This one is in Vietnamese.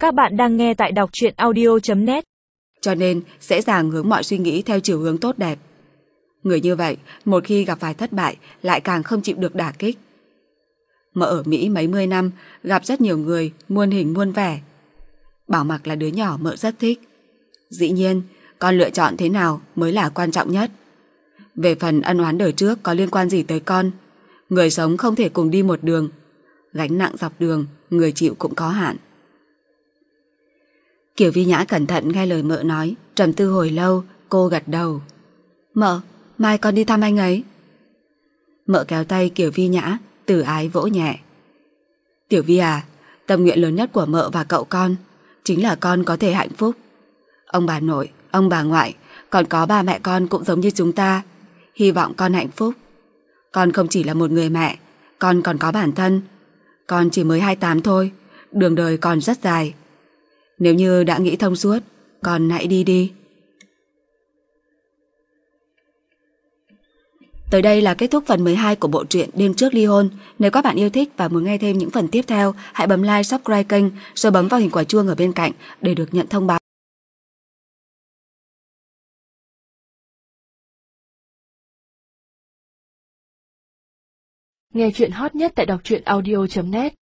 Các bạn đang nghe tại đọc truyện audio.net. Cho nên dễ dàng hướng mọi suy nghĩ theo chiều hướng tốt đẹp. Người như vậy, một khi gặp phải thất bại, lại càng không chịu được đả kích. Mợ ở Mỹ mấy mươi năm, gặp rất nhiều người, muôn hình muôn vẻ. Bảo Mặc là đứa nhỏ mợ rất thích. Dĩ nhiên, con lựa chọn thế nào mới là quan trọng nhất. Về phần ân oán đời trước có liên quan gì tới con, người sống không thể cùng đi một đường. Gánh nặng dọc đường, người chịu cũng có hạn. Kiều Vi Nhã cẩn thận nghe lời mợ nói, trầm tư hồi lâu, cô gật đầu. Mợ, mai con đi thăm anh ấy. Mợ kéo tay Kiều Vi Nhã, từ ái vỗ nhẹ. Tiểu Vi à, tâm nguyện lớn nhất của mợ và cậu con chính là con có thể hạnh phúc. Ông bà nội, ông bà ngoại, còn có ba mẹ con cũng giống như chúng ta. Hy vọng con hạnh phúc. Con không chỉ là một người mẹ, con còn có bản thân. Con chỉ mới 28 thôi, đường đời còn rất dài. Nếu như đã nghĩ thông suốt, con hãy đi đi. Tới đây là kết thúc phần 12 của bộ truyện Đêm trước ly hôn. Nếu các bạn yêu thích và muốn nghe thêm những phần tiếp theo, hãy bấm like, subscribe kênh, rồi bấm vào hình quả chuông ở bên cạnh để được nhận thông báo. Nghe truyện hot nhất tại đọc truyện audio.net.